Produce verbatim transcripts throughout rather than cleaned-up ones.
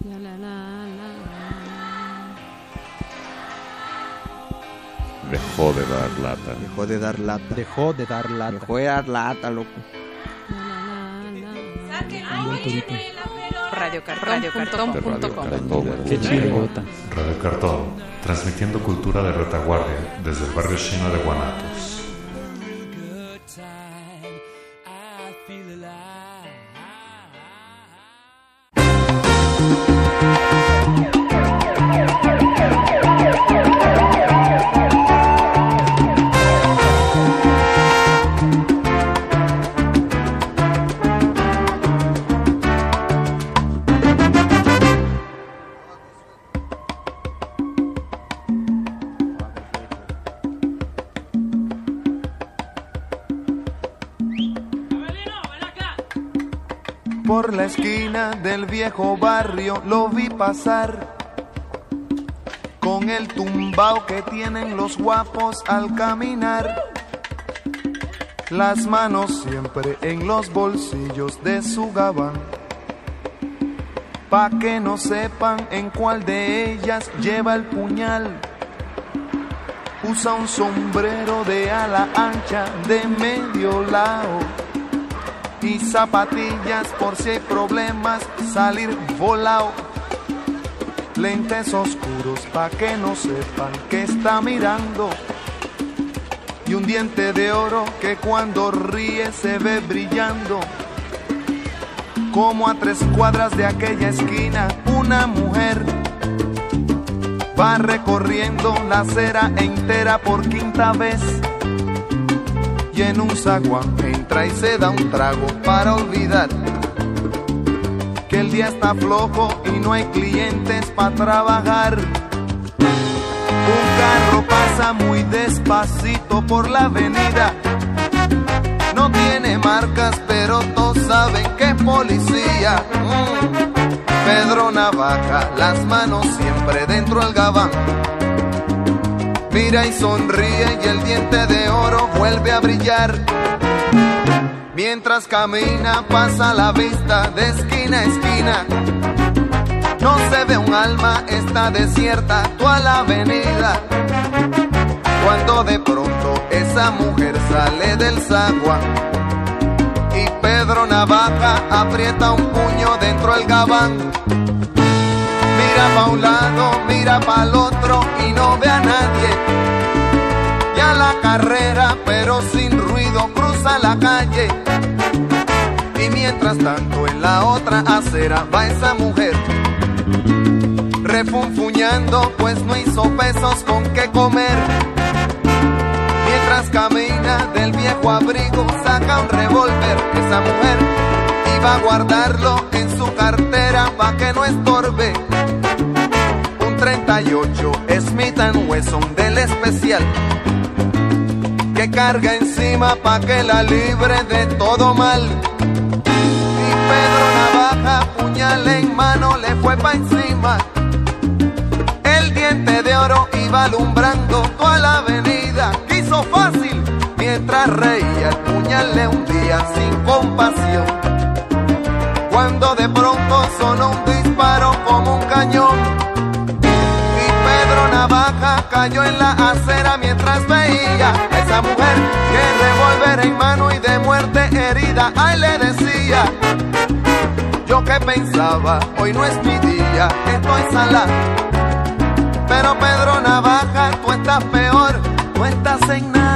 La, la, la, la. Dejó de dar lata. Dejó de dar lata. Dejó de dar lata. Dejó de dar lata, loco. radiocartón punto com. Qué chingota. Radio Cartón, transmitiendo cultura de retaguardia desde el barrio chino de Guanatos. Por la esquina del viejo barrio lo vi pasar, con el tumbao que tienen los guapos al caminar, las manos siempre en los bolsillos de su gabán, pa' que no sepan en cuál de ellas lleva el puñal. Usa un sombrero de ala ancha de medio lado y zapatillas por si hay problemas, salir volado. Lentes oscuros pa' que no sepan que está mirando, y un diente de oro que cuando ríe se ve brillando. Como a tres cuadras de aquella esquina, una mujer va recorriendo la acera entera por quinta vez, y en un zaguán entra y se da un trago para olvidar que el día está flojo y no hay clientes para trabajar. Un carro pasa muy despacito por la avenida, no tiene marcas pero todos saben que es policía. mm. Pedro Navaja, las manos siempre dentro del gabán, mira y sonríe y el diente de oro vuelve a brillar. Mientras camina pasa la vista de esquina a esquina, no se ve un alma, está desierta toda la avenida. Cuando de pronto esa mujer sale del zaguán y Pedro Navaja aprieta un puño dentro del gabán. Mira pa' un lado, mira pa' el otro y no ve a nadie. Ya la carrera, pero sin ruido, cruza la calle. Y mientras tanto en la otra acera va esa mujer, refunfuñando pues no hizo pesos con qué comer. Mientras camina del viejo abrigo saca un revólver. Esa mujer iba a guardarlo en su cartera pa' que no estorbe. treinta y ocho Smith and Wesson del especial, que carga encima pa' que la libre de todo mal. Y Pedro Navaja, puñal en mano, le fue pa' encima. El diente de oro iba alumbrando toda la avenida, quiso fácil, mientras reía el puñal le hundía sin compasión. Cuando de pronto sonó un disparo como un cañón, Pedro Navaja cayó en la acera mientras veía a esa mujer que revólver en mano y de muerte herida. Ay, le decía, yo que pensaba, hoy no es mi día, estoy salado. Pero Pedro Navaja, tú estás peor, tú estás en nada.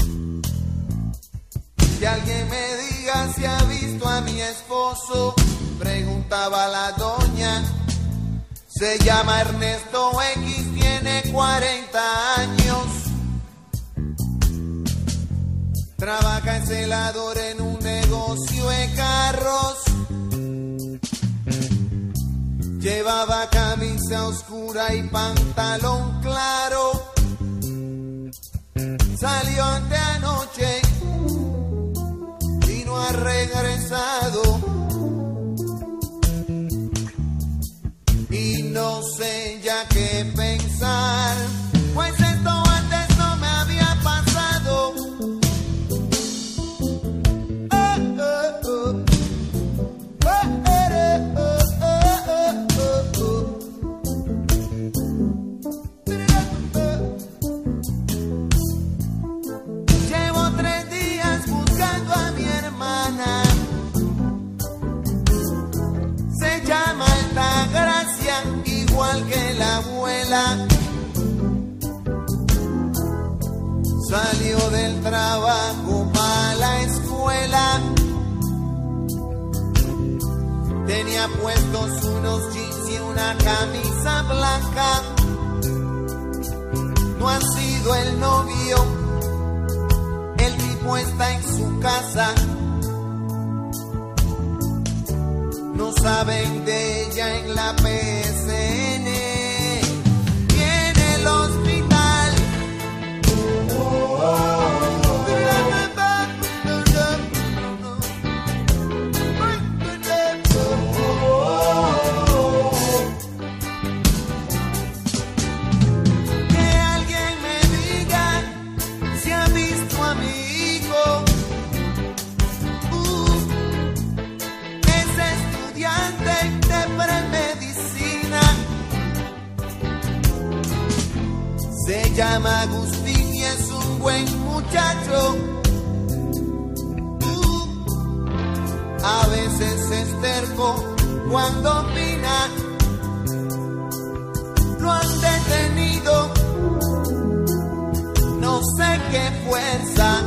Que alguien me diga si ha visto a mi esposo. Preguntaba la doña. Se llama Ernesto X, tiene cuarenta años. Trabaja en celador en un negocio de carros. Llevaba camisa oscura y pantalón claro. Salió ante anoche y no ha regresado. Y no sé ya qué pensar, pues esto antes no me había pasado. Oh, oh, oh. Oh, eh, oh, oh, oh, oh. Llevo tres días buscando a mi hermana. Se llama Altagracia, igual que la abuela. Salió del trabajo para la escuela. Tenía puestos unos jeans y una camisa blanca. No ha sido el novio, el tipo está en su casa. No saben de ella en la P S N y en el hospital. Oh, oh, oh. Que alguien me diga si ha visto a mi hijo. Uh, de premedicina. Se llama Agustín y es un buen muchacho. Uh, a veces es terco cuando opina. Lo han detenido, no sé qué fuerza.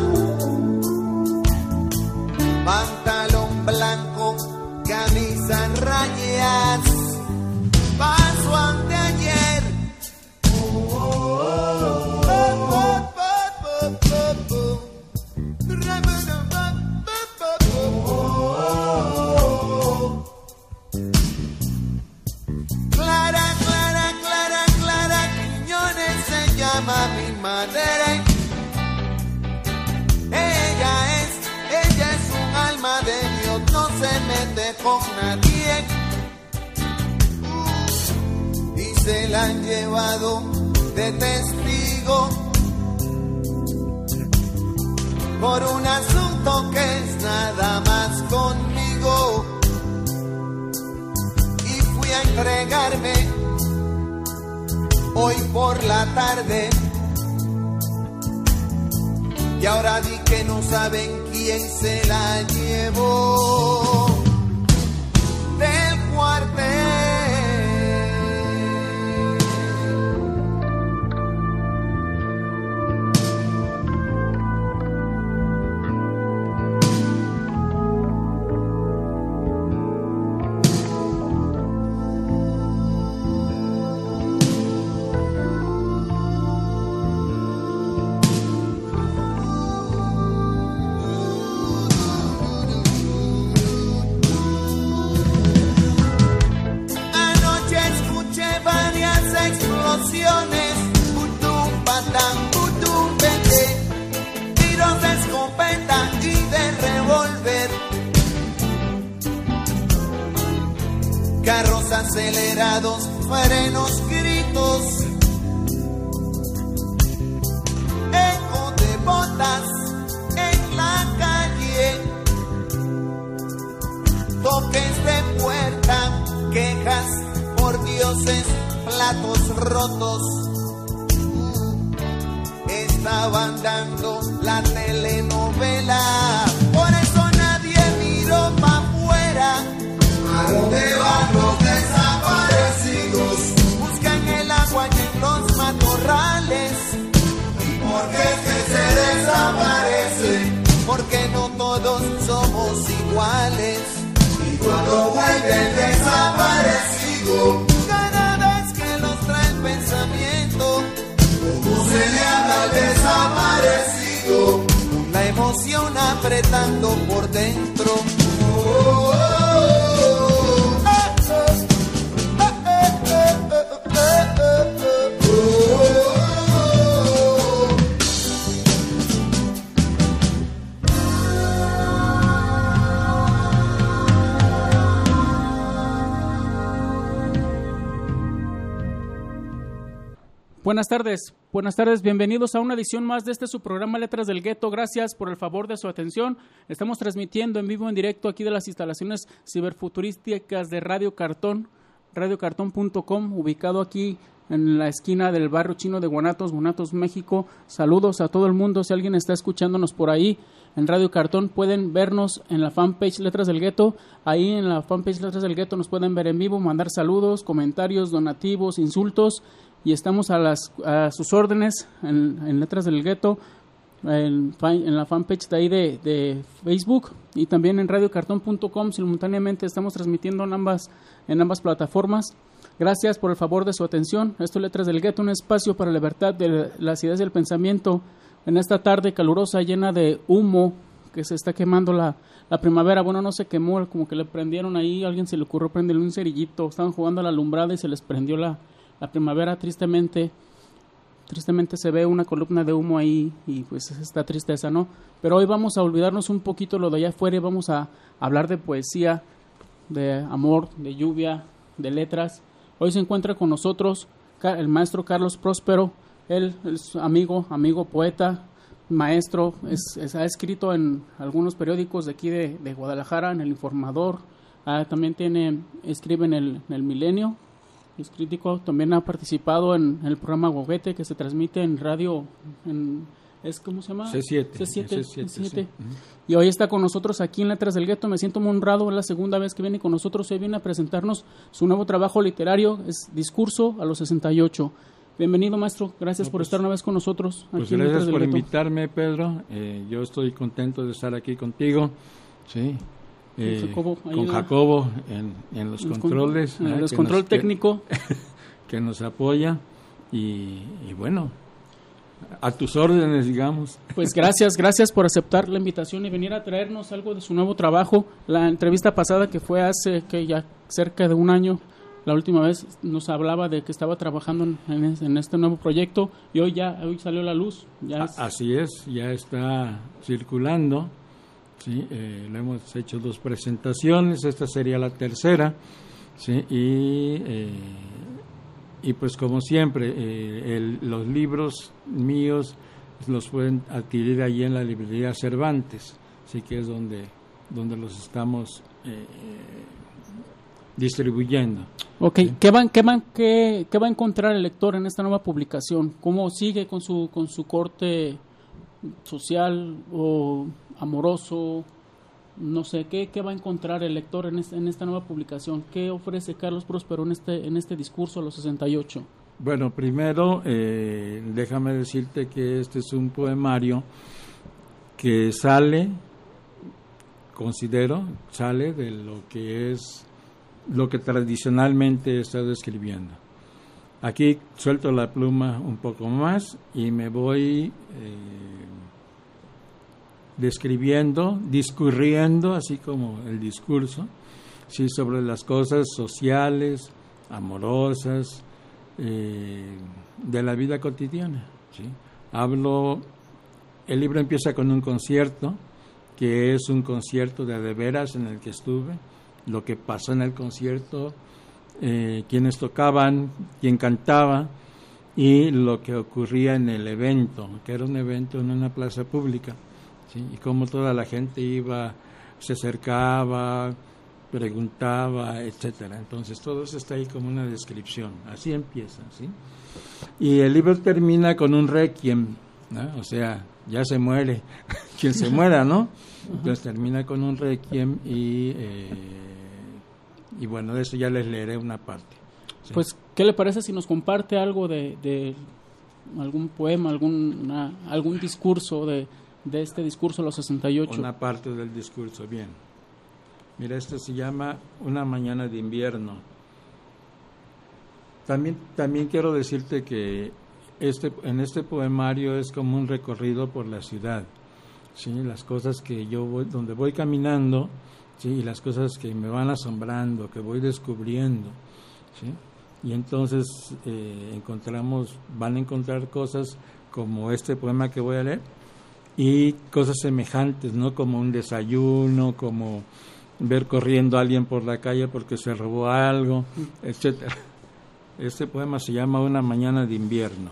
Pantalón blanco, camisa en rayas, pasó anteayer. Oh, oh, oh, oh, oh, oh, oh. Clara, Clara, Clara, Clara Quiñones se llama mi madre. Ella es, ella es un alma de Dios, no se mete con nadie. Uh, y se la han llevado de testigo por un asunto que es nada más conmigo. Y fui a entregarme hoy por la tarde. Y ahora di que no saben quién se la llevó del cuartel. Putum, patán, putum, vete, tiros de escopeta y de revólver, carros acelerados, frenos, gritos, eco de botas en la calle, toques de puerta, quejas por dioses, platos rotos. Estaban dando la telenovela, por eso nadie miró pa' afuera. ¿A dónde van los desaparecidos? Buscan el agua y en los matorrales. ¿Y por qué es que se desaparecen? Porque no todos somos iguales. ¿Y cuando vuelven desaparecido. Cada vez que los trae el pensamiento, como se le habla al desaparecido, la emoción apretando por dentro. Oh, oh, oh, oh. Ah, ah, ah, ah, ah, ah, ah, ah, ah. Buenas tardes, buenas tardes, bienvenidos a una edición más de este su programa Letras del Gueto. Gracias por el favor de su atención. Estamos transmitiendo en vivo, en directo aquí de las instalaciones ciberfuturísticas de Radio Cartón, radio cartón punto com, ubicado aquí en la esquina del barrio chino de Guanatos, Guanatos, México. Saludos a todo el mundo. Si alguien está escuchándonos por ahí en Radio Cartón, pueden vernos en la fanpage Letras del Gueto. Ahí en la fanpage Letras del Gueto nos pueden ver en vivo, mandar saludos, comentarios, donativos, insultos. Y estamos a, las, a sus órdenes en, en Letras del Gueto, en, en la fanpage de ahí de, de Facebook y también en radio cartón punto com. Simultáneamente estamos transmitiendo en ambas, en ambas plataformas. Gracias por el favor de su atención. Esto es Letras del Gueto, un espacio para la libertad de las ideas y el pensamiento. En esta tarde calurosa, llena de humo, que se está quemando la, la primavera. Bueno, no se quemó, como que le prendieron ahí, a alguien se le ocurrió prenderle un cerillito. Estaban jugando a la alumbrada y se les prendió la... La primavera, tristemente, tristemente se ve una columna de humo ahí y pues esta tristeza, ¿no? Pero hoy vamos a olvidarnos un poquito lo de allá afuera y vamos a hablar de poesía, de amor, de lluvia, de letras. Hoy se encuentra con nosotros el maestro Carlos Próspero. Él es amigo, amigo poeta, maestro, es, es, ha escrito en algunos periódicos de aquí de, de Guadalajara, en El Informador, ah, también tiene, escribe en el, en el Milenio. Es crítico, también ha participado en el programa Goguete que se transmite en radio, en, ¿es cómo se llama? C siete. C siete, C siete, C siete. Sí. Uh-huh. Y hoy está con nosotros aquí en Letras del Gueto. Me siento muy honrado, es la segunda vez que viene con nosotros. Hoy viene a presentarnos su nuevo trabajo literario, es Discurso a los sesenta y ocho. Bienvenido, maestro, gracias no, por pues, estar una vez con nosotros. Pues aquí gracias en por Gueto. Invitarme, Pedro. Eh, yo estoy contento de estar aquí contigo. Sí. Eh, Jacobo, con Jacobo en, en los en controles. En eh, el control nos, técnico. Que, que nos apoya y, y bueno, a tus órdenes, digamos. Pues gracias, gracias por aceptar la invitación y venir a traernos algo de su nuevo trabajo. La entrevista pasada que fue hace que ya cerca de un año, la última vez nos hablaba de que estaba trabajando en, en este nuevo proyecto y hoy ya hoy salió a la luz. Ya es... Así es, ya está circulando. Sí, eh, le hemos hecho dos presentaciones, esta sería la tercera, sí, y eh, y pues como siempre eh, el, los libros míos los pueden adquirir allí en la librería Cervantes, sí, que es donde donde los estamos eh, distribuyendo. Okay, ¿sí? ¿Qué va, qué va, qué, qué va a encontrar el lector en esta nueva publicación? ¿Cómo sigue con su con su corte social o amoroso? No sé, ¿qué, qué va a encontrar el lector en, este, en esta nueva publicación? ¿Qué ofrece Carlos Próspero en este, en este discurso a los sesenta y ocho? Bueno, primero, eh, déjame decirte que este es un poemario que sale, considero, sale de lo que es, lo que tradicionalmente he estado escribiendo. Aquí suelto la pluma un poco más y me voy... Eh, describiendo, discurriendo, así como el discurso, sí, sobre las cosas sociales, amorosas, eh, de la vida cotidiana. ¿sí? Hablo, el libro empieza con un concierto, que es un concierto de de veras en el que estuve, lo que pasó en el concierto, eh, quienes tocaban, quién cantaba, y lo que ocurría en el evento, que era un evento en una plaza pública. ¿sí? Y cómo toda la gente iba, se acercaba, preguntaba, etcétera. Entonces todo eso está ahí como una descripción. Así empieza, ¿sí? Y el libro termina con un requiem, ¿no? O sea, ya se muere quien se muera, ¿no? Entonces termina con un requiem y eh, y bueno, de eso ya les leeré una parte. ¿sí? Pues, ¿qué le parece si nos comparte algo de, de algún poema, alguna, algún discurso de de este discurso a los sesenta y ocho? Una parte del discurso, bien. Mira, este se llama Una mañana de invierno. También, también quiero decirte que este, en este poemario es como un recorrido por la ciudad, ¿sí? Las cosas que yo voy, donde voy caminando, ¿sí? Y las cosas que me van asombrando, que voy descubriendo, ¿sí? Y entonces eh, encontramos, van a encontrar cosas como este poema que voy a leer y cosas semejantes, ¿no? Como un desayuno, como ver corriendo a alguien por la calle porque se robó algo, etcétera. Este poema se llama Una mañana de invierno.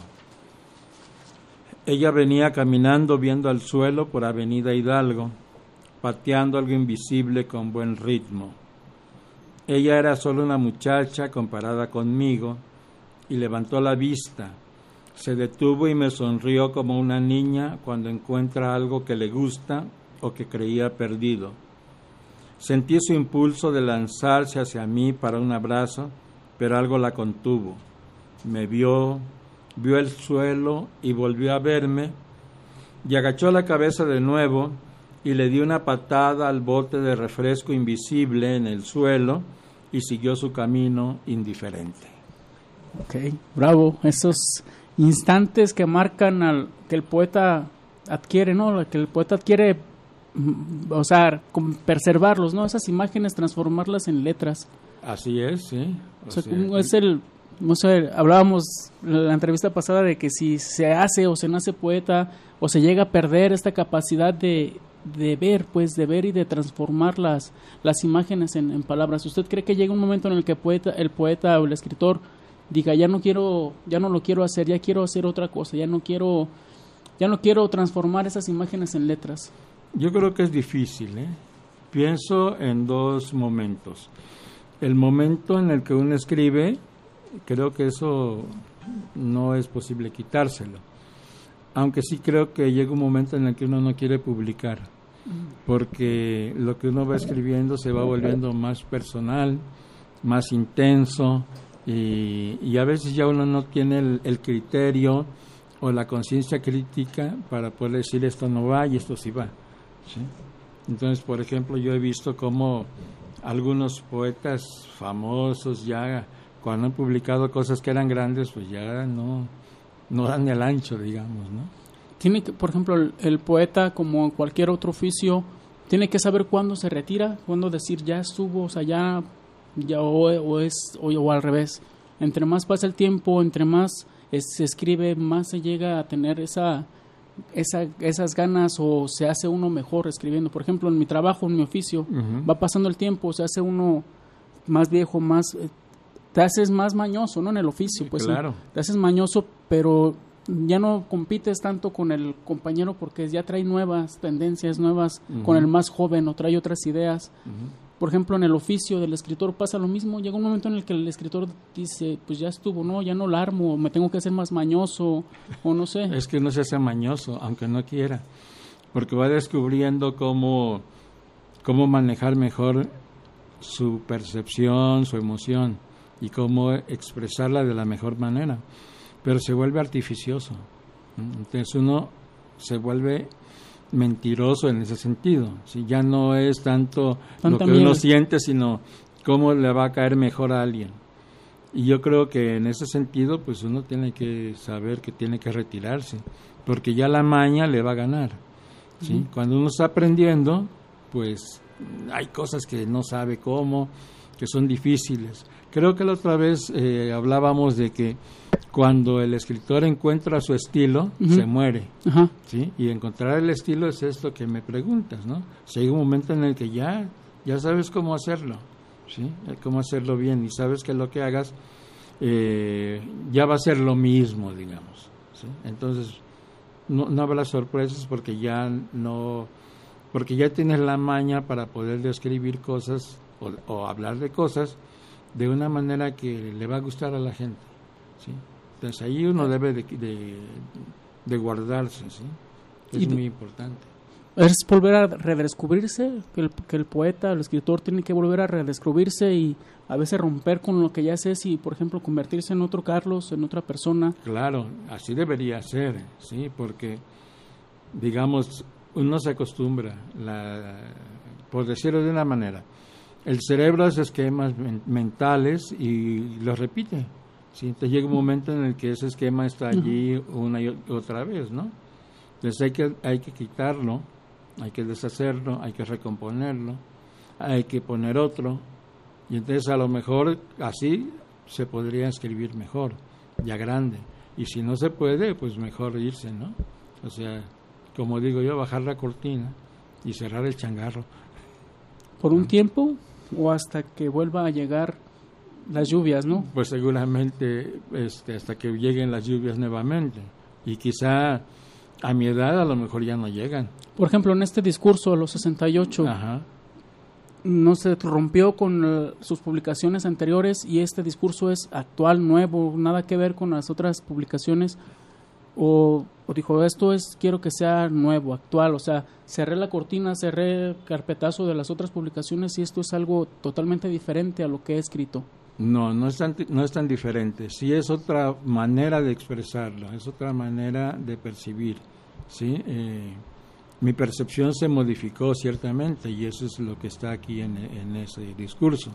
Ella venía caminando viendo al suelo por Avenida Hidalgo, pateando algo invisible con buen ritmo. Ella era solo una muchacha comparada conmigo y levantó la vista. Se detuvo y me sonrió como una niña cuando encuentra algo que le gusta o que creía perdido. Sentí su impulso de lanzarse hacia mí para un abrazo, pero algo la contuvo. Me vio, vio el suelo y volvió a verme, y agachó la cabeza de nuevo y le dio una patada al bote de refresco invisible en el suelo y siguió su camino indiferente. Ok, bravo. Esos instantes que marcan al que el poeta adquiere, ¿no? Que el poeta adquiere, o sea, preservarlos, ¿no? Esas imágenes, transformarlas en letras. Así es, sí. O, o sea, sea, como es el, no sé, hablábamos en la entrevista pasada de que si se hace o se nace poeta o se llega a perder esta capacidad de, de ver, pues, de ver y de transformar las, las imágenes en, en palabras. ¿Usted cree que llega un momento en el que poeta, el poeta o el escritor diga, ya no quiero, ya no lo quiero hacer, ya quiero hacer otra cosa, ya no quiero, ya no quiero transformar esas imágenes en letras? Yo creo que es difícil, ¿eh? Pienso en dos momentos. El momento en el que uno escribe, creo que eso no es posible quitárselo. Aunque sí creo que llega un momento en el que uno no quiere publicar, porque lo que uno va escribiendo se va volviendo más personal, más intenso, y, y a veces ya uno no tiene el, el criterio o la conciencia crítica para poder decir esto no va y esto sí va, ¿sí? Entonces, por ejemplo, yo he visto cómo algunos poetas famosos ya cuando han publicado cosas que eran grandes, pues ya no, no dan el ancho, digamos, ¿no? Tiene que, por ejemplo, el, el poeta, como cualquier otro oficio, tiene que saber cuándo se retira, cuándo decir ya estuvo, o sea, ya, ya o, o es o, o al revés. Entre más pasa el tiempo, entre más es, se escribe, más se llega a tener esa, esa esas ganas o se hace uno mejor escribiendo. Por ejemplo, en mi trabajo, en mi oficio, uh-huh. va pasando el tiempo, se hace uno más viejo, más te haces más mañoso, ¿no? En el oficio, pues claro. Te haces mañoso, pero ya no compites tanto con el compañero porque ya trae nuevas tendencias, nuevas, uh-huh. con el más joven o trae otras ideas. Uh-huh. Por ejemplo, en el oficio del escritor pasa lo mismo. Llega un momento en el que el escritor dice, pues ya estuvo, no, ya no la armo, me tengo que hacer más mañoso, o no sé. Es que no se hace mañoso, aunque no quiera, porque va descubriendo cómo, cómo manejar mejor su percepción, su emoción, y cómo expresarla de la mejor manera. Pero se vuelve artificioso. Entonces uno se vuelve mentiroso en ese sentido. Si ya no es tanto lo que uno siente, sino cómo le va a caer mejor a alguien. Y yo creo que en ese sentido, pues uno tiene que saber que tiene que retirarse, porque ya la maña le va a ganar, ¿sí? Uh-huh. Cuando uno está aprendiendo, pues hay cosas que no sabe cómo, que son difíciles. Creo que la otra vez eh, hablábamos de que cuando el escritor encuentra su estilo, uh-huh. se muere, uh-huh. ¿sí? Y encontrar el estilo es esto que me preguntas, ¿no? Si hay un momento en el que ya, ya sabes cómo hacerlo, ¿sí? Cómo hacerlo bien, y sabes que lo que hagas eh, ya va a ser lo mismo, digamos, ¿sí? Entonces no, no habrá sorpresas porque ya no, porque ya tienes la maña para poder describir cosas o, o hablar de cosas de una manera que le va a gustar a la gente, ¿sí? Entonces ahí uno debe de, de, de guardarse, ¿sí? Es muy importante. Es volver a redescubrirse, que el, que el poeta, el escritor tiene que volver a redescubrirse y a veces romper con lo que ya es y, por ejemplo, convertirse en otro Carlos, en otra persona. Claro, así debería ser, ¿sí? Porque, digamos, uno se acostumbra, la, por decirlo de una manera, el cerebro hace esquemas men- mentales y los repite. ¿Sí? Entonces llega un momento en el que ese esquema está allí uh-huh. una y otra vez, ¿no? Entonces hay que, hay que quitarlo, hay que deshacerlo, hay que recomponerlo, hay que poner otro, y entonces a lo mejor así se podría escribir mejor, ya grande. Y si no se puede, pues mejor irse, ¿no? O sea, como digo yo, bajar la cortina y cerrar el changarro. ¿Por un tiempo o hasta que vuelva a llegar las lluvias, no? Pues seguramente este, hasta que lleguen las lluvias nuevamente. Y quizá a mi edad a lo mejor ya no llegan. Por ejemplo, en este discurso a los sesenta y ocho, Ajá. no se rompió con uh, sus publicaciones anteriores y este discurso es actual, nuevo, nada que ver con las otras publicaciones. O, o dijo, esto es, quiero que sea nuevo, actual, o sea, cerré la cortina, cerré el carpetazo de las otras publicaciones y esto es algo totalmente diferente a lo que he escrito. No, no es tan, no es tan diferente. Sí es otra manera de expresarlo, es otra manera de percibir, ¿sí? Eh, mi percepción se modificó ciertamente y eso es lo que está aquí en, en ese discurso.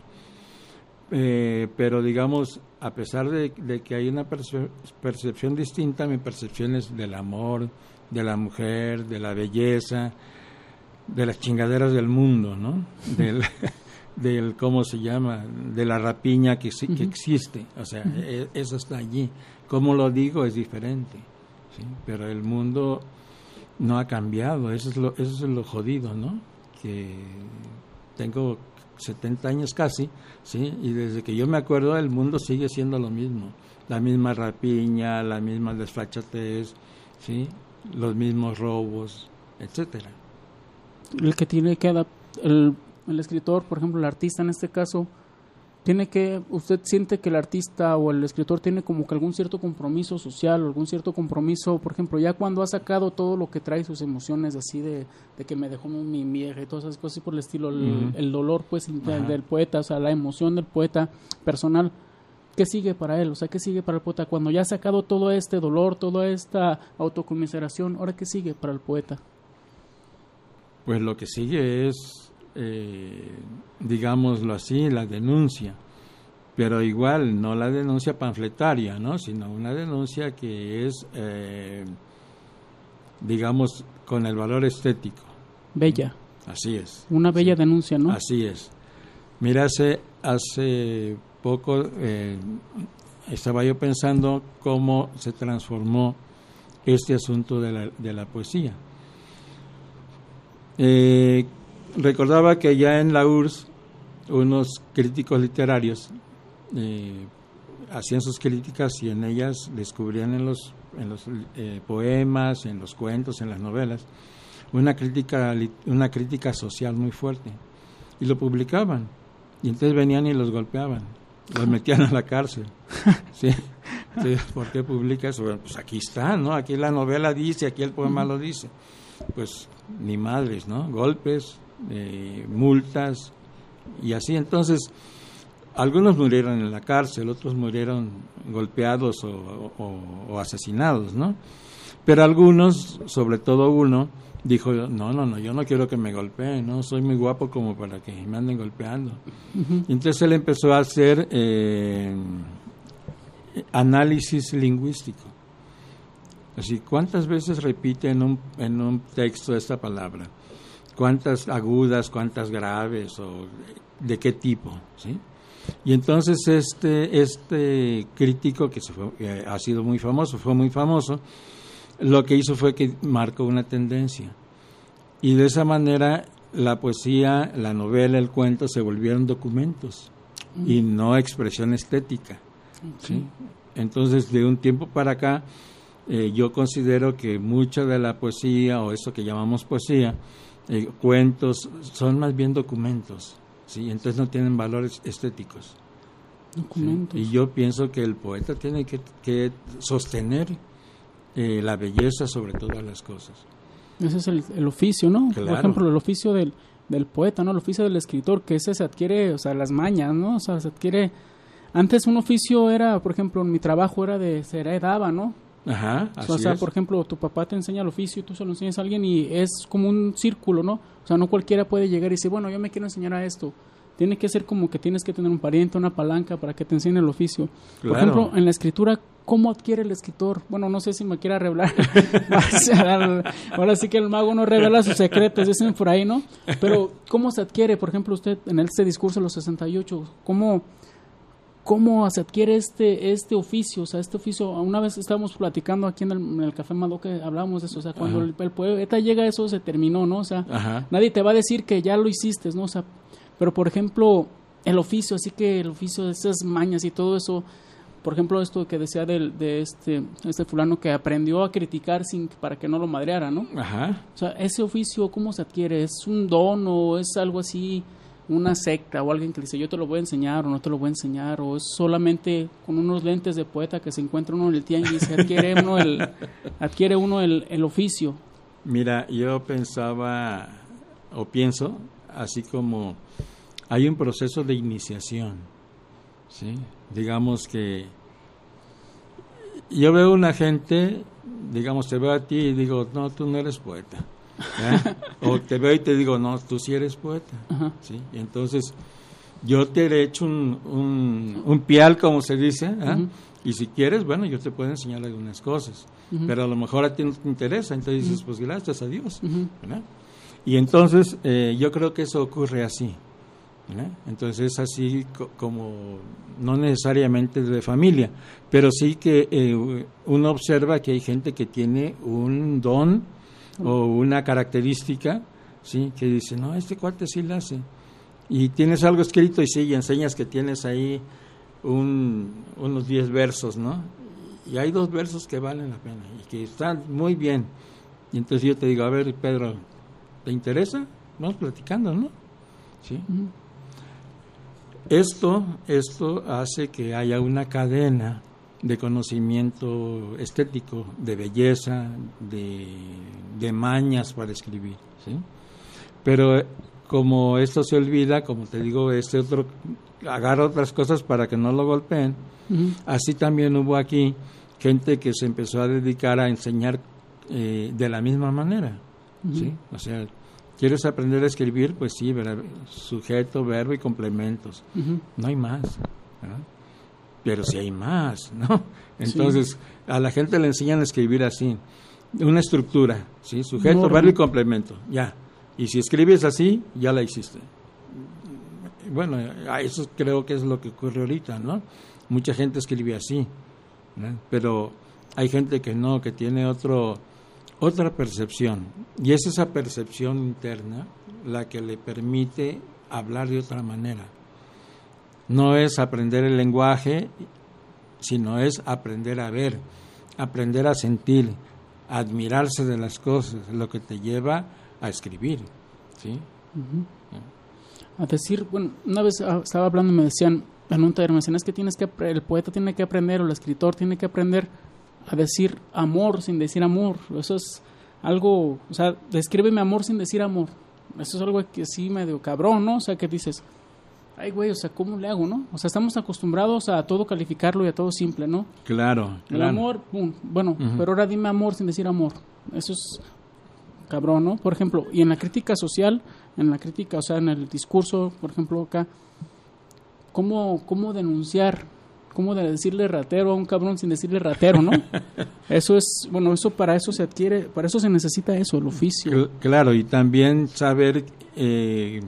Eh, pero digamos, a pesar de, de que hay una perce- percepción distinta, mi percepción es del amor, de la mujer, de la belleza, de las chingaderas del mundo, ¿no? Del, del ¿cómo se llama? De la rapiña que, que existe, o sea, uh-huh. e- eso está allí. Como lo digo es diferente, ¿sí? Pero el mundo no ha cambiado, eso es lo, eso es lo jodido, ¿no? Que tengo setenta años casi, ¿sí? Y desde que yo me acuerdo el mundo sigue siendo lo mismo, la misma rapiña, la misma desfachatez, ¿sí? Los mismos robos, etcétera. El que tiene que adaptar, el, el escritor, por ejemplo, el artista en este caso, tiene que, usted siente que el artista o el escritor tiene como que algún cierto compromiso social o algún cierto compromiso, por ejemplo, ya cuando ha sacado todo lo que trae sus emociones así de, de que me dejó mi vieja y todas esas cosas por el estilo, el, uh-huh. el dolor pues del, del poeta, o sea, la emoción del poeta personal, ¿qué sigue para él? O sea, ¿qué sigue para el poeta? Cuando ya ha sacado todo este dolor, toda esta autocomiseración, ¿ahora qué sigue para el poeta? Pues lo que sigue es Eh, digámoslo así, la denuncia, pero igual no la denuncia panfletaria, ¿no? Sino una denuncia que es, eh, digamos, con el valor estético. Bella. Así es. Una bella sí. denuncia, ¿no? Así es. Mira, hace, hace poco eh, estaba yo pensando cómo se transformó este asunto de la, de la poesía. Eh, Recordaba que ya en la U R S S unos críticos literarios eh, hacían sus críticas y en ellas descubrían en los, en los eh, poemas, en los cuentos, en las novelas, una crítica, una crítica social muy fuerte. Y lo publicaban. Y entonces venían y los golpeaban. Los metían a la cárcel. ¿Sí? ¿Sí? ¿Por qué publica eso? Bueno, pues aquí está, ¿no? Aquí la novela dice, aquí el poema lo dice. Pues ni madres, ¿no? Golpes, Eh, multas y así. Entonces algunos murieron en la cárcel, otros murieron golpeados o, o, o asesinados, ¿no? Pero algunos, sobre todo uno, dijo, no, no, no, yo no quiero que me golpeen, no soy muy guapo como para que me anden golpeando. Uh-huh. Entonces él empezó a hacer eh, análisis lingüístico. Así, ¿cuántas veces repite en un, en un texto esta palabra? ¿Cuántas agudas, cuántas graves o de qué tipo? ¿Sí? Y entonces este este crítico que, se fue, que ha sido muy famoso, fue muy famoso, lo que hizo fue que marcó una tendencia. Y de esa manera la poesía, la novela, el cuento se volvieron documentos mm. y no expresión estética. Okay. ¿Sí? Entonces de un tiempo para acá eh, yo considero que mucha de la poesía o eso que llamamos poesía, Eh, cuentos, son más bien documentos, ¿sí? Entonces no tienen valores estéticos. Documentos. ¿Sí? Y yo pienso que el poeta tiene que, que sostener eh, la belleza sobre todas las cosas. Ese es el, el oficio, ¿no? Claro. Por ejemplo, el oficio del, del poeta, ¿no? El oficio del escritor, que ese se adquiere, o sea, las mañas, ¿no? O sea, se adquiere... Antes un oficio era, por ejemplo, en mi trabajo era de... se heredaba, ¿no? Ajá, así o sea, es. por ejemplo, tu papá te enseña el oficio, tú se lo enseñas a alguien y es como un círculo, ¿no? O sea, no cualquiera puede llegar y decir, bueno, yo me quiero enseñar a esto. tiene que ser como que tienes que tener un pariente, una palanca para que te enseñe el oficio. Por Claro. ejemplo, en la escritura, ¿cómo adquiere el escritor? Bueno, no sé si me quiera revelar. Ahora sí que el mago no revela sus secretos, dicen por ahí, ¿no? Pero, ¿cómo se adquiere, por ejemplo, usted en este discurso de los sesenta y ocho? ¿Cómo, cómo se adquiere este este oficio? O sea, este oficio, una vez estábamos platicando aquí en el, en el Café Madoka, hablábamos de eso, o sea, cuando el, el poeta llega a eso, se terminó, ¿no? O sea, Ajá. nadie te va a decir que ya lo hiciste, ¿no? O sea, pero, por ejemplo, el oficio, así que el oficio de esas mañas y todo eso, por ejemplo, esto que decía del, de este este fulano que aprendió a criticar sin para que no lo madreara, ¿no? Ajá. O sea, ese oficio, ¿cómo se adquiere? ¿Es un don o es algo así, una secta o alguien que dice yo te lo voy a enseñar o no te lo voy a enseñar? ¿O es solamente con unos lentes de poeta que se encuentra uno en el tianguis y se adquiere uno el, adquiere uno el, el oficio? Mira, yo pensaba o pienso así como hay un proceso de iniciación, ¿sí? Digamos que yo veo una gente, digamos, te veo a ti y digo, no, tú no eres poeta. ¿eh? O te veo y te digo, no, tú sí eres poeta. Ajá. ¿sí? Y entonces, yo te he hecho un, un, un pial, como se dice, ¿eh? Uh-huh. Y si quieres, bueno, yo te puedo enseñar algunas cosas. Uh-huh. Pero a lo mejor a ti no te interesa, entonces dices, uh-huh. pues gracias a Dios. Uh-huh. ¿verdad? Y entonces, eh, yo creo que eso ocurre así. ¿verdad? Entonces es así co- como, no necesariamente de familia, pero sí que eh, uno observa que hay gente que tiene un don o una característica, sí, que dice, no, este cuate sí la hace. Y tienes algo escrito y sí, y enseñas que tienes ahí un, unos diez versos, ¿no? Y hay dos versos que valen la pena y que están muy bien. Y entonces yo te digo, a ver, Pedro, ¿te interesa? Vamos platicando, ¿no? Sí. Uh-huh. Esto, esto hace que haya una cadena de conocimiento estético, de belleza, de, de mañas para escribir, ¿sí? Pero como esto se olvida, como te digo, este otro agarra otras cosas para que no lo golpeen. Uh-huh. Así también hubo aquí gente que se empezó a dedicar a enseñar eh, de la misma manera, uh-huh. ¿sí? O sea, ¿quieres aprender a escribir? Pues sí, ¿verdad? Sujeto, verbo y complementos. Uh-huh. No hay más, ¿verdad? Pero sí hay más, ¿no? Entonces, sí. a la gente le enseñan a escribir así, una estructura, ¿sí? Sujeto, no, verbo no. y complemento, ya. Y si escribes así, ya la hiciste. Bueno, eso creo que es lo que ocurre ahorita, ¿no? Mucha gente escribe así, ¿no? Pero hay gente que no, que tiene otro otra percepción. Y es esa percepción interna la que le permite hablar de otra manera. No es aprender el lenguaje, sino es aprender a ver, aprender a sentir, a admirarse de las cosas, lo que te lleva a escribir, ¿sí? Uh-huh. A decir, bueno, una vez estaba hablando y me decían, en un taller me decían, es que tienes que, el poeta tiene que aprender, o el escritor tiene que aprender a decir amor sin decir amor. Eso es algo, o sea, descríbeme amor sin decir amor. Eso es algo que sí medio cabrón, ¿no? O sea, que dices, ay, güey, o sea, ¿cómo le hago, no? O sea, estamos acostumbrados a todo calificarlo y a todo simple, ¿no? Claro, El claro. amor, pum, bueno, Uh-huh. pero ahora dime amor sin decir amor. Eso es cabrón, ¿no? Por ejemplo, y en la crítica social, en la crítica, o sea, en el discurso, por ejemplo, acá, ¿cómo, cómo denunciar? ¿Cómo de decirle ratero a un cabrón sin decirle ratero, no? Eso es, bueno, eso para eso se adquiere, para eso se necesita eso, el oficio. Claro, y también saber eh,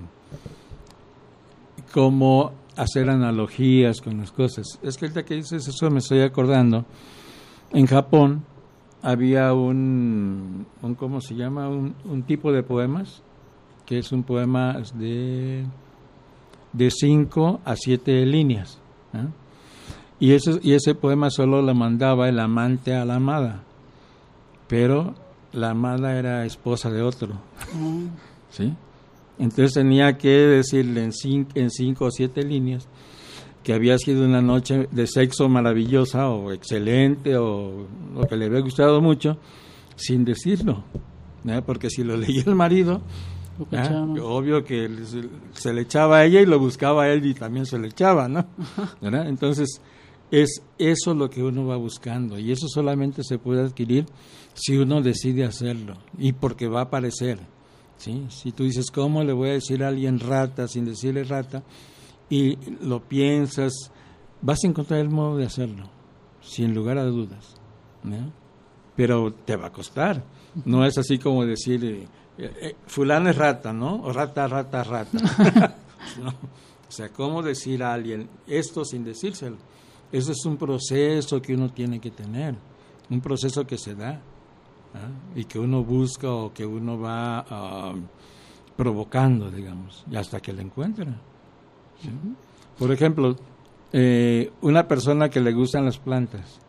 cómo hacer analogías con las cosas. Es que ahorita que dices eso me estoy acordando. En Japón había un, un ¿cómo se llama? Un, un tipo de poemas, que es un poema de, de cinco a siete líneas, ¿eh? Y ese, y ese poema solo lo mandaba el amante a la amada, pero la amada era esposa de otro, Mm. ¿sí? Entonces tenía que decirle en cinco, en cinco o siete líneas que había sido una noche de sexo maravillosa o excelente o lo que le había gustado mucho, sin decirlo, ¿eh? Porque si lo leía el marido, ¿eh? Obvio que se, se le echaba a ella y lo buscaba a él y también se le echaba, ¿no? ¿Verdad? Entonces es eso lo que uno va buscando, y eso solamente se puede adquirir si uno decide hacerlo, y porque va a aparecer, ¿sí? Si tú dices, ¿cómo le voy a decir a alguien rata sin decirle rata? Y lo piensas, vas a encontrar el modo de hacerlo, sin lugar a dudas, ¿no? Pero te va a costar. No es así como decir, eh, eh, fulano es rata, ¿no? O rata, rata, rata. ¿No? O sea, ¿cómo decir a alguien esto sin decírselo? Eso es un proceso que uno tiene que tener, un proceso que se da, ¿eh? Y que uno busca o que uno va uh, provocando, digamos, y hasta que lo encuentra. ¿Sí? Por ejemplo, eh, una persona que le gustan las plantas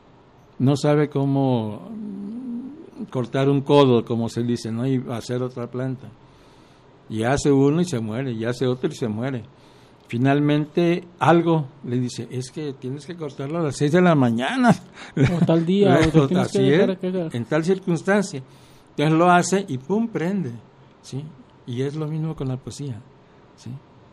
no sabe cómo cortar un codo, como se dice, ¿no? Y hacer otra planta. Y hace uno y se muere, y hace otro y se muere. Finalmente algo le dice, es que tienes que cortarlo a las seis de la mañana. O tal día, o te tienes así que dejar es, que... en tal circunstancia. Entonces lo hace y pum, prende, ¿sí? Y es lo mismo con la poesía, ¿sí?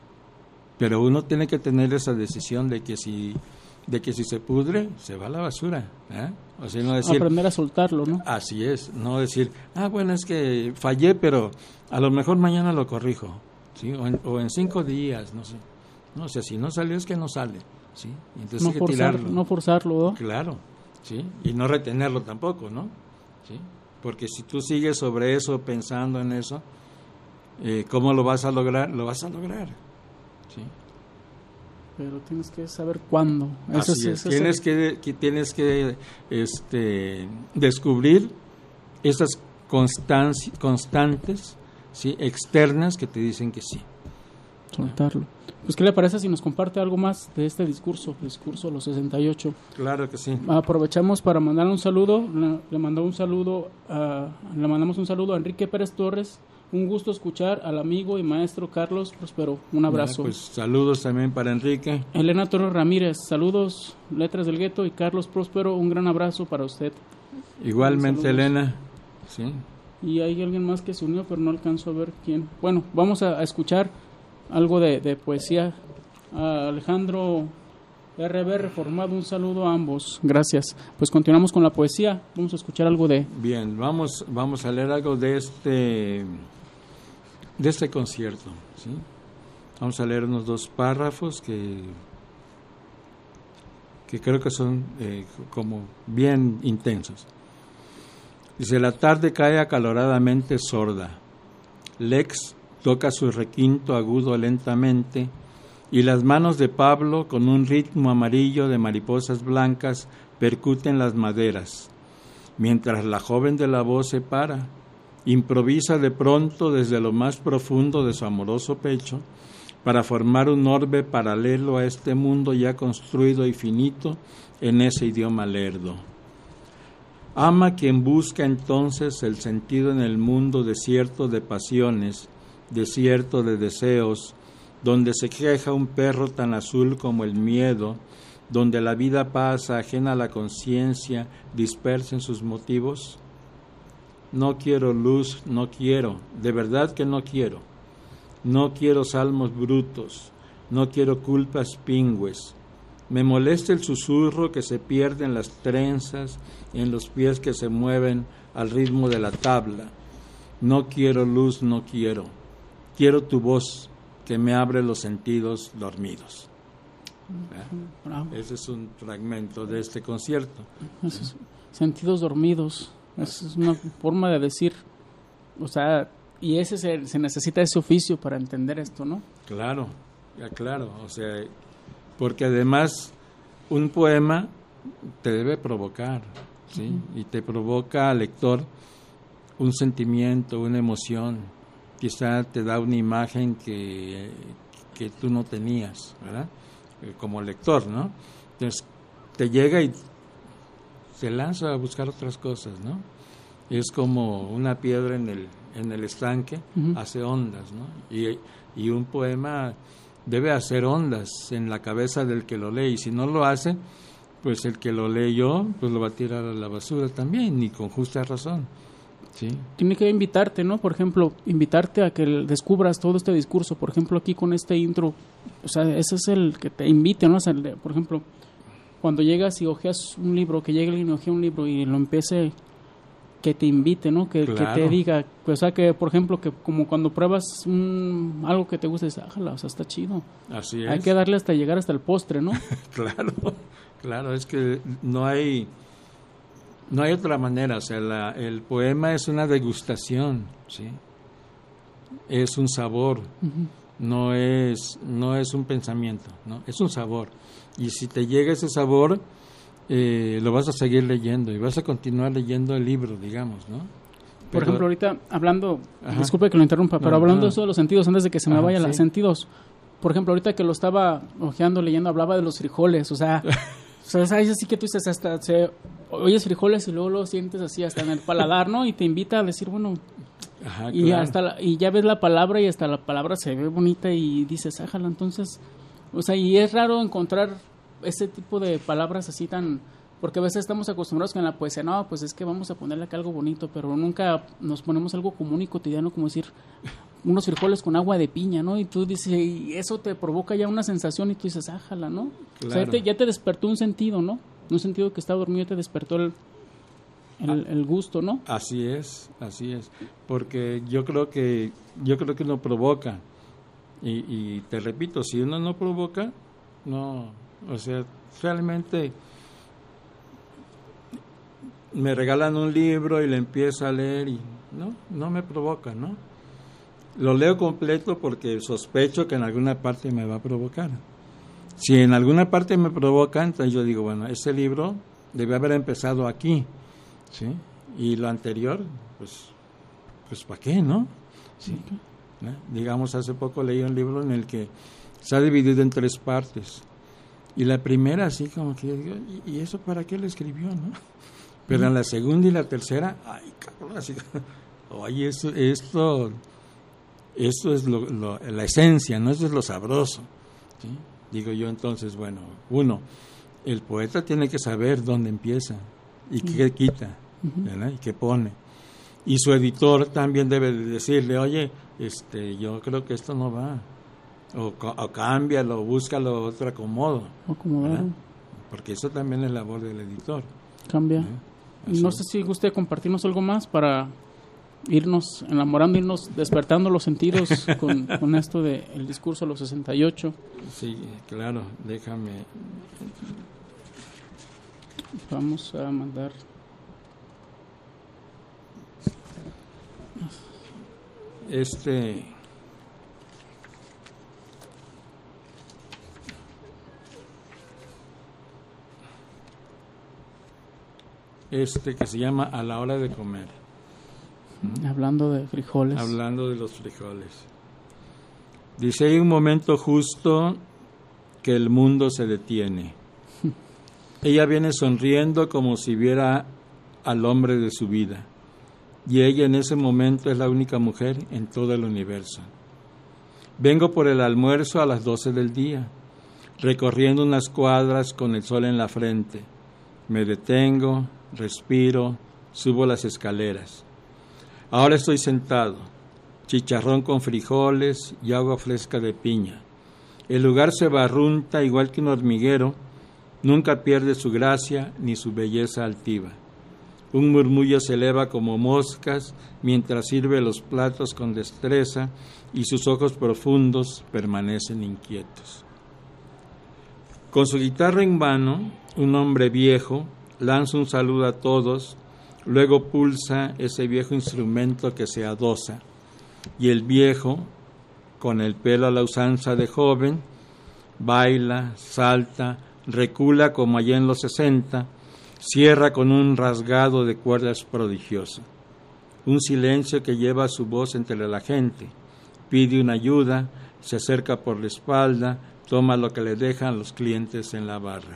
Pero uno tiene que tener esa decisión de que si de que si se pudre, se va a la basura, ¿eh? O sea, no decir, aprender a soltarlo, ¿no? Así es, no decir, ah, bueno, es que fallé, pero a lo mejor mañana lo corrijo, ¿sí? O en, o en cinco días, no sé. No, o sea, si no salió es que no sale, ¿sí? Y entonces No, hay que forzar, tirarlo. no forzarlo, ¿no? Claro, ¿sí? Y no retenerlo tampoco, ¿no? ¿Sí? Porque si tú sigues sobre eso, pensando en eso, eh, ¿cómo lo vas a lograr? Lo vas a lograr, ¿sí? Pero tienes que saber cuándo. Así Ese, es. ese, Tienes ese... que, que tienes que este, descubrir esas constanci- constantes, ¿sí? Externas que te dicen que sí. Soltarlo. Pues, ¿qué le parece si nos comparte algo más de este discurso, discurso los sesenta y ocho? Claro que sí. Aprovechamos para mandar un saludo, le, le mandó un saludo, a, le mandamos un saludo a Enrique Pérez Torres. Un gusto escuchar al amigo y maestro Carlos Próspero. Un abrazo. Ya, pues saludos también para Enrique. Elena Torres Ramírez, saludos, Letras del Gueto, y Carlos Próspero, un gran abrazo para usted. Igualmente, Elena. Sí. Y hay alguien más que se unió, pero no alcanzo a ver quién. Bueno, vamos a, a escuchar algo de, de poesía. A Alejandro R B Reformado, un saludo a ambos. Gracias. Pues continuamos con la poesía. Vamos a escuchar algo de... Bien, vamos, vamos a leer algo de este... de este concierto, ¿sí? Vamos a leer unos dos párrafos que que creo que son eh, como bien intensos. Dice: la tarde cae acaloradamente sorda. Lex toca su requinto agudo lentamente y las manos de Pablo, con un ritmo amarillo de mariposas blancas, percuten las maderas, mientras la joven de la voz se para. Improvisa de pronto desde lo más profundo de su amoroso pecho para formar un orbe paralelo a este mundo ya construido y finito en ese idioma lerdo. Ama quien busca entonces el sentido en el mundo desierto de pasiones, desierto de deseos, donde se queja un perro tan azul como el miedo, donde la vida pasa ajena a la conciencia, dispersa en sus motivos. No quiero luz, no quiero, de verdad que no quiero. No quiero salmos brutos, no quiero culpas pingües. Me molesta el susurro que se pierde en las trenzas, en los pies que se mueven al ritmo de la tabla. No quiero luz, no quiero. Quiero tu voz que me abre los sentidos dormidos. ¿Eh? Ese es un fragmento de este concierto. Esos sentidos dormidos. Esa es una forma de decir, o sea, y ese se, se necesita ese oficio para entender esto, ¿no? Claro, ya claro, o sea, porque además un poema te debe provocar, ¿sí? Uh-huh. Y te provoca al lector un sentimiento, una emoción, quizá te da una imagen que, que tú no tenías, ¿verdad? Como lector, ¿no? Entonces te llega y se lanza a buscar otras cosas, ¿no? Es como una piedra en el en el estanque, uh-huh. hace ondas, ¿no? Y, y un poema debe hacer ondas en la cabeza del que lo lee, y si no lo hace, pues el que lo leyó, pues lo va a tirar a la basura también, y con justa razón, ¿sí? Tiene que invitarte, ¿no? Por ejemplo, invitarte a que descubras todo este discurso, por ejemplo, aquí con este intro, o sea, ese es el que te invite, ¿no? O sea, por ejemplo, cuando llegas y hojeas un libro, que llegue alguien y hojea un libro y lo empiece que te invite, ¿no? Que, Claro. que te diga, o sea, que por ejemplo, que como cuando pruebas un, algo que te gusta, dices, ájala, o sea, está chido. Así es. Hay que darle hasta llegar hasta el postre, ¿no? Claro, claro, es que no hay no hay otra manera, o sea, la, el poema es una degustación, ¿sí? Es un sabor, Uh-huh. no es no es un pensamiento, ¿no? Es un sabor. Y si te llega ese sabor, eh, lo vas a seguir leyendo y vas a continuar leyendo el libro, digamos, ¿no? Por Pero- ejemplo, ahorita hablando, Ajá. disculpe que lo interrumpa, pero No, hablando no. de eso de los sentidos, antes de que se me Ajá, vayan sí. los sentidos, por ejemplo, ahorita que lo estaba ojeando, leyendo, hablaba de los frijoles, o sea, o sea, es así que tú dices, hasta se, oyes frijoles y luego lo sientes así hasta en el paladar, ¿no? Y te invita a decir, bueno, Ajá, y claro. hasta la- y ya ves la palabra y hasta la palabra se ve bonita y dices, ájala, entonces, o sea, y es raro encontrar ese tipo de palabras así tan, porque a veces estamos acostumbrados con la poesía, no, pues es que vamos a ponerle acá algo bonito, pero nunca nos ponemos algo común y cotidiano como decir unos frijoles con agua de piña, ¿no? Y tú dices, y eso te provoca ya una sensación y tú dices, ájala, ¿no? O sea, Claro. ya te, ya te despertó un sentido, ¿no? Un sentido que estaba dormido y te despertó el, el, el gusto, ¿no? Así es, así es, porque yo creo que yo creo que uno provoca y, y te repito, si uno no provoca, no, o sea, realmente me regalan un libro y le empiezo a leer y no, no me provoca, ¿no? Lo leo completo porque sospecho que en alguna parte me va a provocar. Si en alguna parte me provoca, entonces yo digo, bueno, ese libro debe haber empezado aquí, ¿sí? Y lo anterior, pues, pues ¿para qué, no? Sí. ¿No? Digamos, hace poco leí un libro en el que se ha dividido en tres partes. Y la primera, así como que yo digo, ¿y, y eso para qué lo escribió, no? Pero en la segunda y la tercera, ay, cabrón, así, oye, eso, esto, esto es lo, lo, la esencia, ¿no? Eso es lo sabroso, ¿sí? Digo yo entonces, bueno, uno, el poeta tiene que saber dónde empieza y qué quita, ¿verdad? Y qué pone. Y su editor también debe de decirle, oye, este, yo creo que esto no va, o, o cámbialo, o búscalo otro acomodo, O como ¿verdad? ver, Porque eso también es labor del editor. cambia. ¿Eh? Así No es. sé si guste compartirnos algo más para irnos enamorando, irnos despertando los sentidos con, con esto de el discurso de los sesenta y ocho. Sí, claro, déjame. Vamos a mandar. Este. Este que se llama A la hora de comer, Hablando de frijoles. hablando de los frijoles. Dice, hay un momento justo que el mundo se detiene. Ella viene sonriendo como si viera al hombre de su vida. Y ella en ese momento es la única mujer en todo el universo. Vengo por el almuerzo a las doce del día, recorriendo unas cuadras con el sol en la frente. Me detengo, respiro, subo las escaleras. Ahora estoy sentado, chicharrón con frijoles y agua fresca de piña. El lugar se barrunta igual que un hormiguero, nunca pierde su gracia ni su belleza altiva. Un murmullo se eleva como moscas mientras sirve los platos con destreza y sus ojos profundos permanecen inquietos. Con su guitarra en mano, un hombre viejo lanza un saludo a todos, luego pulsa ese viejo instrumento que se adosa, y el viejo, con el pelo a la usanza de joven, baila, salta, recula como allá en los sesenta, cierra con un rasgado de cuerdas prodigioso. Un silencio que lleva su voz entre la gente, pide una ayuda, se acerca por la espalda, toma lo que le dejan los clientes en la barra.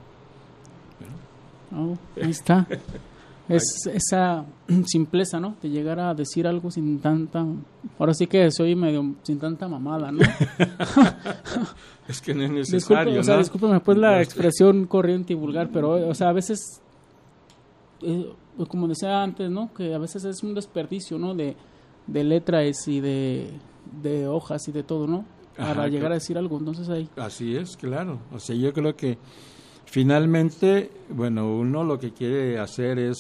Oh, ahí está. Es esa simpleza, ¿no? De llegar a decir algo sin tanta... Ahora sí que soy medio sin tanta mamada, ¿no? Es que no es Disculpe, necesario, o sea, ¿no? discúlpeme pues la No, expresión corriente y vulgar, pero, o sea, a veces, eh, como decía antes, ¿no? Que a veces es un desperdicio, ¿no? De, de letras y de, de hojas y de todo, ¿no? Para Ajá, llegar claro. a decir algo, entonces ahí... Así es, claro. O sea, yo creo que finalmente, bueno, uno lo que quiere hacer es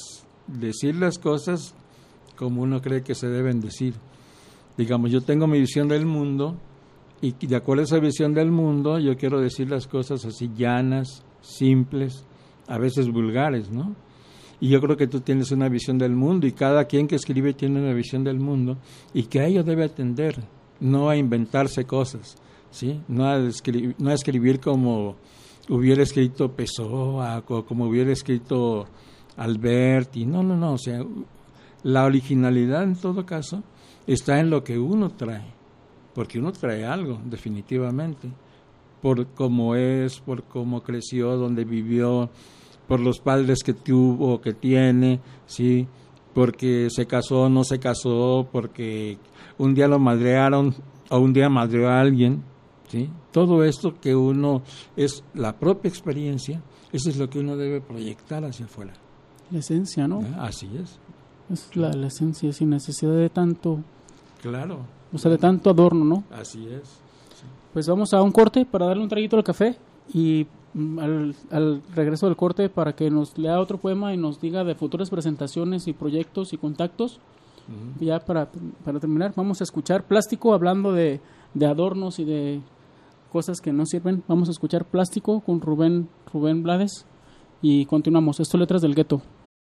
decir las cosas como uno cree que se deben decir. Digamos, yo tengo mi visión del mundo y de acuerdo a esa visión del mundo yo quiero decir las cosas así llanas, simples, a veces vulgares, ¿no? Y yo creo que tú tienes una visión del mundo y cada quien que escribe tiene una visión del mundo y que a ello debe atender, no a inventarse cosas, ¿sí? No a escribir, no a escribir como hubiera escrito Pessoa o como hubiera escrito Alberti, no, no, no, o sea, la originalidad en todo caso está en lo que uno trae, porque uno trae algo, definitivamente, por cómo es, por cómo creció, dónde vivió, por los padres que tuvo, que tiene, sí, porque se casó o no se casó, porque un día lo madrearon o un día madreó a alguien, sí, todo esto que uno es la propia experiencia, eso es lo que uno debe proyectar hacia afuera. La esencia, ¿no? ¿Eh? Así es. Es la, la esencia, sin necesidad de tanto, claro, o sea, de tanto adorno, ¿no? así es. Sí. Pues vamos a un corte para darle un traguito al café y mm, al, al regreso del corte para que nos lea otro poema y nos diga de futuras presentaciones y proyectos y contactos. Uh-huh. Ya para, para terminar, vamos a escuchar Plástico hablando de, de adornos y de cosas que no sirven. Vamos a escuchar Plástico con Rubén, Rubén Blades y continuamos. Esto es Letras del Gueto.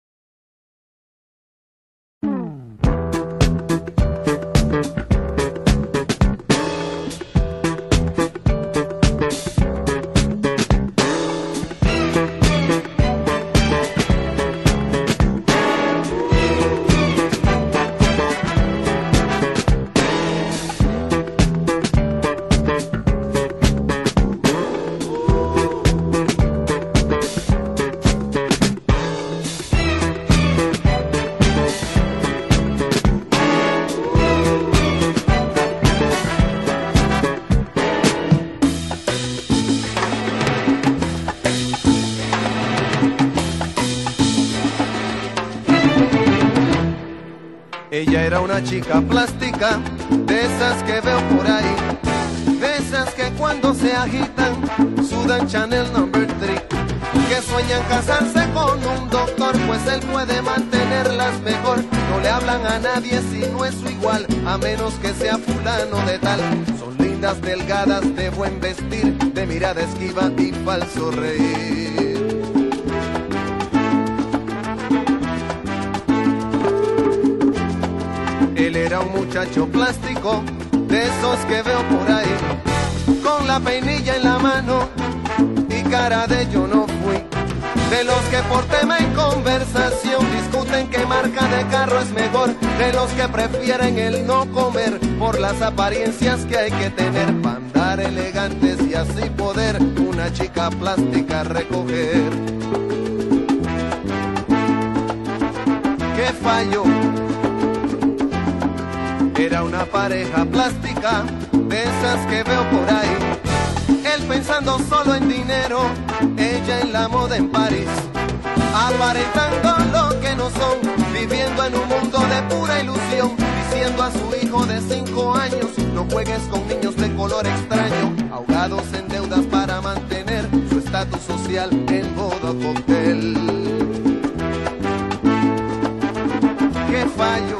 Ella era una chica plástica, de esas que veo por ahí, de esas que cuando se agitan sudan Chanel number three, que sueñan casarse con un doctor, pues él puede mantenerlas mejor. No le hablan a nadie si no es su igual, a menos que sea fulano de tal. Son lindas, delgadas, de buen vestir, de mirada esquiva y falso reír. Él era un muchacho plástico, de esos que veo por ahí, con la peinilla en la mano y cara de yo no fui. De los que por tema en conversación discuten qué marca de carro es mejor, de los que prefieren el no comer por las apariencias que hay que tener para andar elegantes y así poder una chica plástica recoger. ¿Qué falló? Era una pareja plástica, de esas que veo por ahí. Él pensando solo en dinero, ella en la moda en París. Aparentando lo que no son, viviendo en un mundo de pura ilusión. Diciendo a su hijo de cinco años, no juegues con niños de color extraño. Ahogados en deudas para mantener su estatus social en modo cóctel. ¡Qué fallo!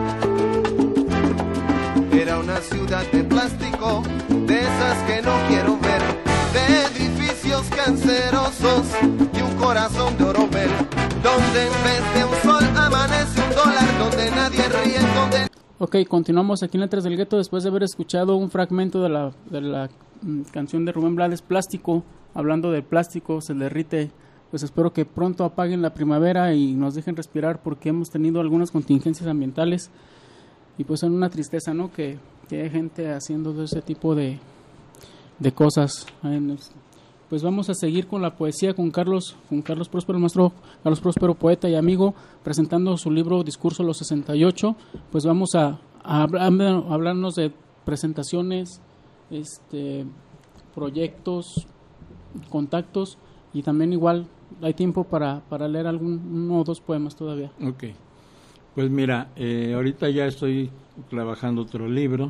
Era una ciudad de plástico, de esas que no quiero ver, de edificios cancerosos y un corazón de oro ver, donde en vez de un sol amanece un dólar, donde nadie ríe, donde... Ok, continuamos aquí en Letras del Gueto después de haber escuchado un fragmento de la, de la mm, canción de Rubén Blades, Plástico, hablando de plástico, se derrite. Pues espero que pronto apaguen la primavera y nos dejen respirar porque hemos tenido algunas contingencias ambientales. Y pues es una tristeza, ¿no? Que, que hay gente haciendo ese tipo de, de cosas. Pues vamos a seguir con la poesía con Carlos, con Carlos Próspero, el maestro Carlos Próspero, poeta y amigo, presentando su libro Discurso los sesenta y ocho. Pues vamos a, a, a hablarnos de presentaciones, este, proyectos, contactos y también igual hay tiempo para, para leer algún uno o dos poemas todavía. Ok. Pues mira, eh, ahorita ya estoy trabajando otro libro,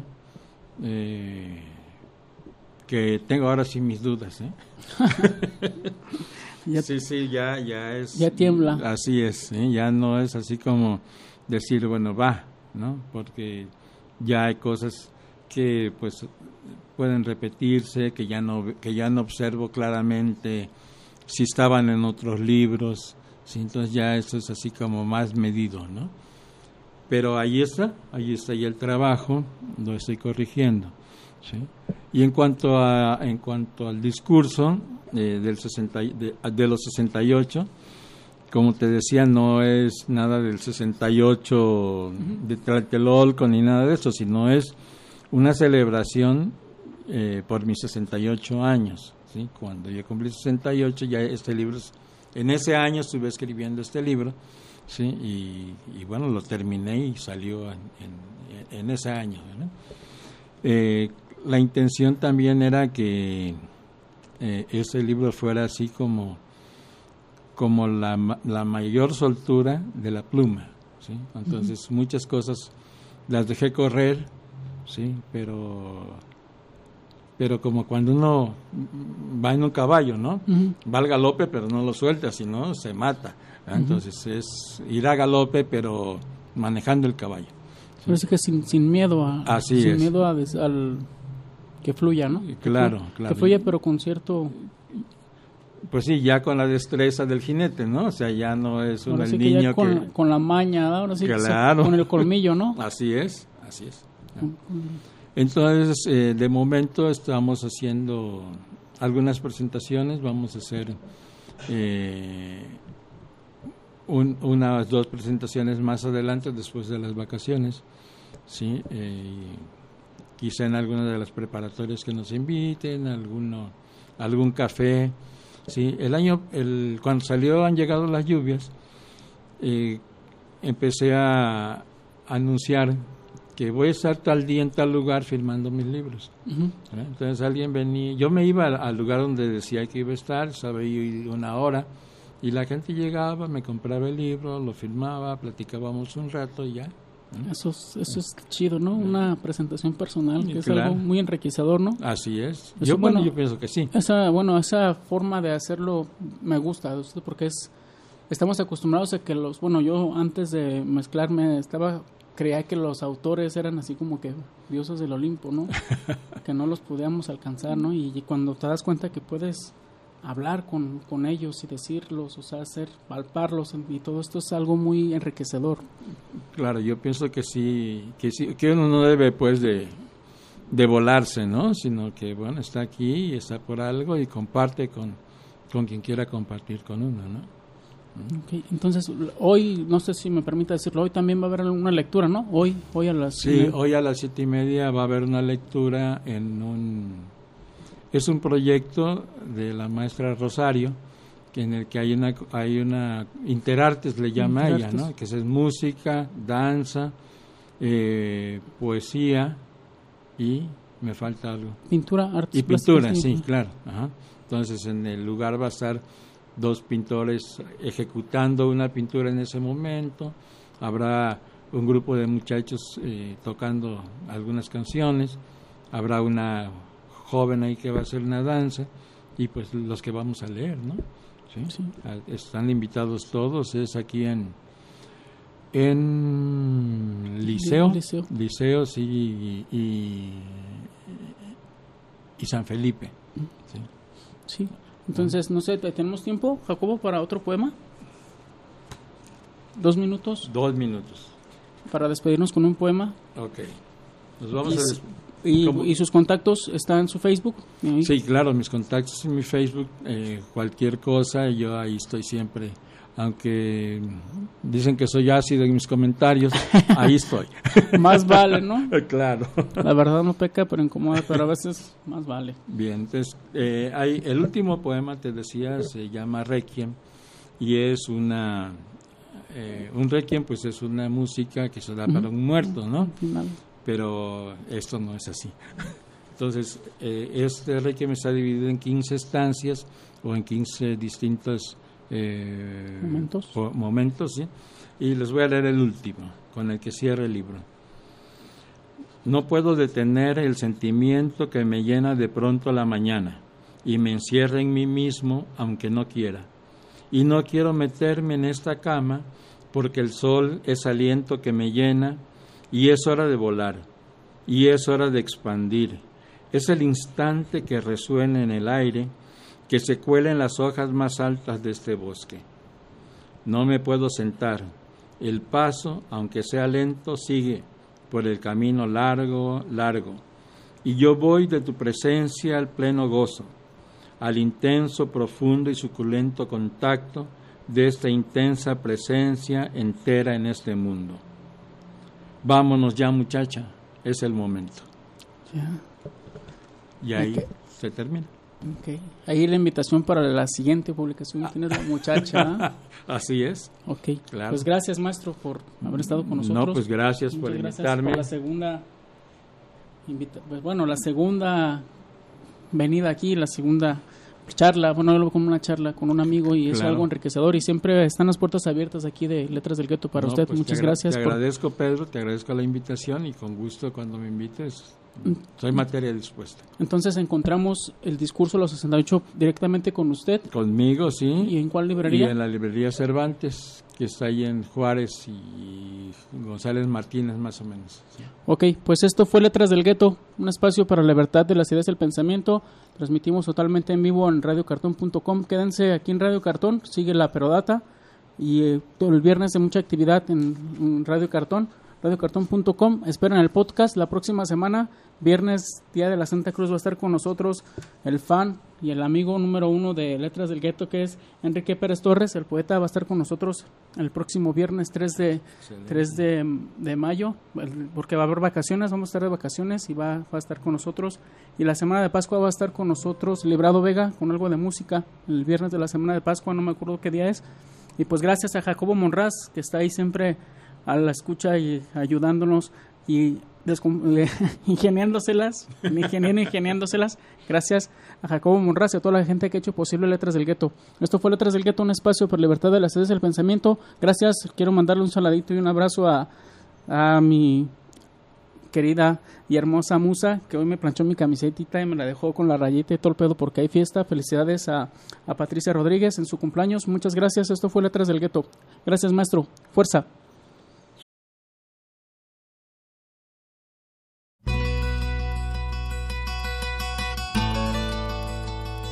eh, que tengo ahora sí mis dudas, ¿eh? Ya, sí, sí, ya, ya es... ya tiembla. Así es, ¿sí? Ya no es así como decir, bueno, va, ¿no? Porque ya hay cosas que pues pueden repetirse, que ya no, que ya no observo claramente si estaban en otros libros, ¿sí? Entonces ya eso es así como más medido, ¿no? Pero ahí está, ahí está ya el trabajo, lo estoy corrigiendo, ¿sí? Y en cuanto a en cuanto al discurso eh, del sesenta, de, de los sesenta y ocho, como te decía, no es nada del sesenta y ocho uh-huh. de Tlatelolco ni nada de eso, sino es una celebración eh, por mis sesenta y ocho años, ¿sí? Cuando yo cumplí sesenta y ocho, ya este libro, en ese año estuve escribiendo este libro, ¿sí? Y, y bueno, lo terminé y salió en, en, en ese año, ¿no? Eh, la intención también era que eh, ese libro fuera así como, como la, la mayor soltura de la pluma, ¿sí? Entonces uh-huh. muchas cosas las dejé correr, sí, pero pero como cuando uno va en un caballo, ¿no? Uh-huh. Va al galope, pero no lo suelta, sino se mata. Uh-huh. Entonces es ir a galope, pero manejando el caballo. ¿Sí? Parece que sin, sin miedo a Así sin es. miedo a des, al que fluya, ¿no? Claro, que, claro. Que fluya, pero con cierto... Pues sí, ya con la destreza del jinete, ¿no? O sea, ya no es un sí niño que, ya con, que... con la maña, ¿no? Ahora sí claro. que con el colmillo, ¿no? Así es, así es. Entonces, eh, de momento estamos haciendo algunas presentaciones, vamos a hacer eh, un, unas dos presentaciones más adelante, después de las vacaciones, ¿sí? Eh, quizá en alguna de las preparatorias que nos inviten, alguno, algún café, ¿sí? El año, el, cuando salió Han llegado las lluvias, eh, empecé a anunciar que voy a estar tal día en tal lugar firmando mis libros. Uh-huh. ¿Eh? Entonces alguien venía, yo me iba al, al lugar donde decía que iba a estar, sabía una hora, y la gente llegaba, me compraba el libro, lo firmaba, platicábamos un rato y ya. ¿Eh? Eso es, eso es chido, ¿no? Una presentación personal, que es claro. algo muy enriquecedor, ¿no? Así es. Eso, yo, bueno, bueno, yo pienso que sí. Esa, bueno, esa forma de hacerlo me gusta, porque es, estamos acostumbrados a que los, bueno, yo antes de mezclarme estaba... creía que los autores eran así como que dioses del Olimpo, ¿no? Que no los podíamos alcanzar, ¿no? Y, y cuando te das cuenta que puedes hablar con, con ellos y decirlos, o sea, hacer, palparlos, y todo esto es algo muy enriquecedor. Claro, yo pienso que sí, que sí, que uno no debe, pues, de, de volarse, ¿no? Sino que, bueno, está aquí y está por algo y comparte con, con quien quiera compartir con uno, ¿no? Okay, entonces hoy, no sé si me permite decirlo, hoy también va a haber una lectura, ¿no? Hoy, hoy a las sí, siete. hoy a las siete y media va a haber una lectura en un, es un proyecto de la maestra Rosario, que en el que hay una, hay una interartes le llama interartes. Ella, ¿no? Que es música, danza, eh, poesía y me falta algo. Pintura, artes y pintura, sí, claro. Ajá. Entonces en el lugar va a estar dos pintores ejecutando una pintura en ese momento, habrá un grupo de muchachos eh, tocando algunas canciones, habrá una joven ahí que va a hacer una danza y pues los que vamos a leer, ¿no? ¿Sí? Sí. Están invitados todos, es aquí en en Liceo, Liceo, Liceo sí, y, y, y San Felipe. Sí. Sí. Entonces, no sé, ¿tenemos tiempo, Jacobo, para otro poema? ¿Dos minutos? Dos minutos. Para despedirnos con un poema. Ok. Nos vamos y, a des- y, ¿Y sus contactos están en su Facebook? Sí, claro, mis contactos en mi Facebook, eh, cualquier cosa, yo ahí estoy siempre. Aunque dicen que soy ácido en mis comentarios, ahí estoy. Más vale, ¿no? Claro. La verdad no peca, pero incomoda, pero a veces más vale. Bien, entonces, eh, hay, el último poema, te decía, se llama Requiem, y es una, eh, un Requiem, pues es una música que se da para un muerto, ¿no? Pero esto no es así. Entonces, eh, este Requiem está dividido en quince estancias, o en quince distintos Eh, momentos, po- momentos ¿sí? Y les voy a leer el último, con el que cierra el libro. No puedo detener el sentimiento que me llena de pronto la mañana y me encierra en mí mismo aunque no quiera. y no quiero meterme en esta cama porque el sol es aliento que me llena y es hora de volar y es hora de expandir. Es el instante que resuena en el aire, que se cuela en las hojas más altas de este bosque. No me puedo sentar. El paso, aunque sea lento, sigue por el camino largo, largo. Y yo voy de tu presencia al pleno gozo, al intenso, profundo y suculento contacto de esta intensa presencia entera en este mundo. Vámonos ya, muchacha, es el momento. Ya. Y ahí Okay. se termina. Okay. Ahí la invitación para la siguiente publicación. Tienes la muchacha. Así es. Ok. Claro. Pues gracias, maestro, por haber estado con nosotros. No, pues gracias Muchas por gracias invitarme. por la segunda invita- pues bueno, la segunda venida aquí, la segunda charla, bueno, yo lo veo como una charla con un amigo y es Claro. algo enriquecedor y siempre están las puertas abiertas aquí de Letras del Gueto para No, usted. pues Muchas te agra- gracias. Te por- agradezco, Pedro, te agradezco la invitación y con gusto cuando me invites. Soy materia dispuesta. Entonces encontramos el discurso de los sesenta y ocho directamente con usted. Conmigo, sí. ¿Y en cuál Y librería? en la librería Cervantes, que está ahí en Juárez y González Martínez, más o menos. Sí. Ok, pues esto fue Letras del Gueto, un espacio para la libertad de las ideas y el pensamiento. Transmitimos totalmente en vivo en radio cartón punto com. Quédense aquí en Radio Cartón, sigue la Perodata y eh, todo el viernes de mucha actividad en, en Radio Cartón, radio cartón punto com. Esperen el podcast la próxima semana, viernes, Día de la Santa Cruz, va a estar con nosotros el fan y el amigo número uno de Letras del Gueto, que es Enrique Pérez Torres, el poeta, va a estar con nosotros el próximo viernes tres de, tres de, de mayo, el- porque va a haber vacaciones, vamos a estar de vacaciones y va, va a estar con nosotros. Y la semana de Pascua va a estar con nosotros Librado Vega con algo de música, el viernes de la semana de Pascua, no me acuerdo qué día es. Y pues gracias a Jacobo Monraz, que está ahí siempre a la escucha y ayudándonos y descom- eh, ingeniándoselas, ingeniando, ingeniándoselas. Gracias a Jacobo Monraz y a toda la gente que ha hecho posible Letras del Gueto. Esto fue Letras del Gueto, un espacio por libertad de las ideas del pensamiento. Gracias, quiero mandarle un saladito y un abrazo a, a mi querida y hermosa musa, que hoy me planchó mi camisetita y me la dejó con la rayita y todo el pedo porque hay fiesta. Felicidades a, a Patricia Rodríguez en su cumpleaños. Muchas gracias, esto fue Letras del Gueto. Gracias, maestro. Fuerza.